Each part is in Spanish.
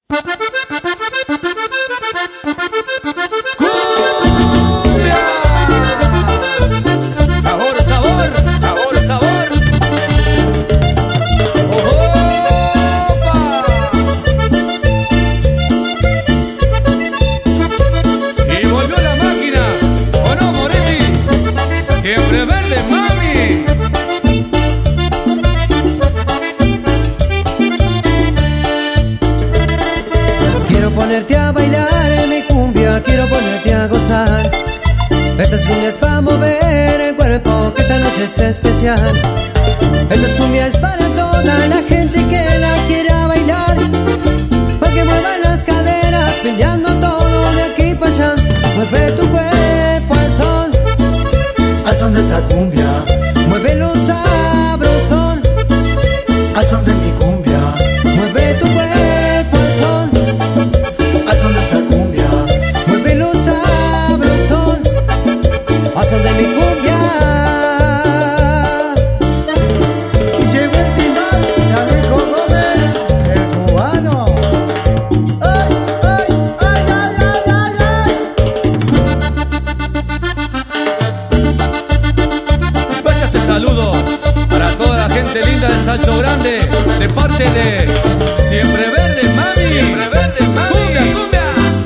Ponerte a bailar en mi cumbia, quiero ponerte a gozar. Estas cumbias para mover el cuerpo, que esta noche es especial. Estas cumbias para toda la gente que la quiera bailar, para que muevan las caderas, peleando todo de aquí para allá. Mueve tu cuerpo al son de esta cumbia, muévelo sabrosón, al son de mi cumbia. Mueve tu cuerpo de mi cumbia. Llegó el final de Alejo Gómez, el cubano. ¡Ay, ay, ay, ay, ay, ay, ay! Vaya este saludo para toda la gente linda de Salto Grande, de parte de Siempre Verde, mami. Siempre Verde, mami. Cumbia, cumbia.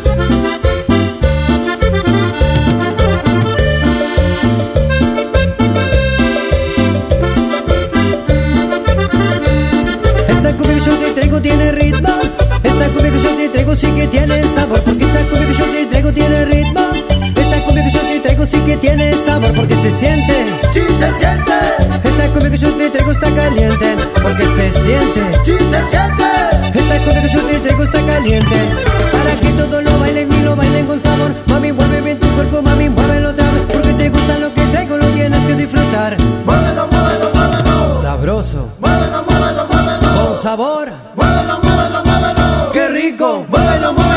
Tiene ritmo, esta cumbia que yo te traigo sí que tiene sabor, porque esta cumbia que yo te traigo tiene ritmo, esta cumbia que yo te traigo sí que tiene sabor, porque se siente, sí se siente, esta cumbia que yo te traigo está caliente, porque se siente, sí se siente, esta cumbia que yo te traigo está caliente, para que todos lo bailen y lo bailen con sabor. Mami, mueve bien tu cuerpo, mami, muévelo otra vez, porque te gusta lo que traigo, lo tienes que disfrutar. Muévelo, muévelo, muévelo, sabroso, muévelo, muévelo, muévelo, con sabor, muévelo, muévelo, muévelo, qué rico, muévelo, muévelo.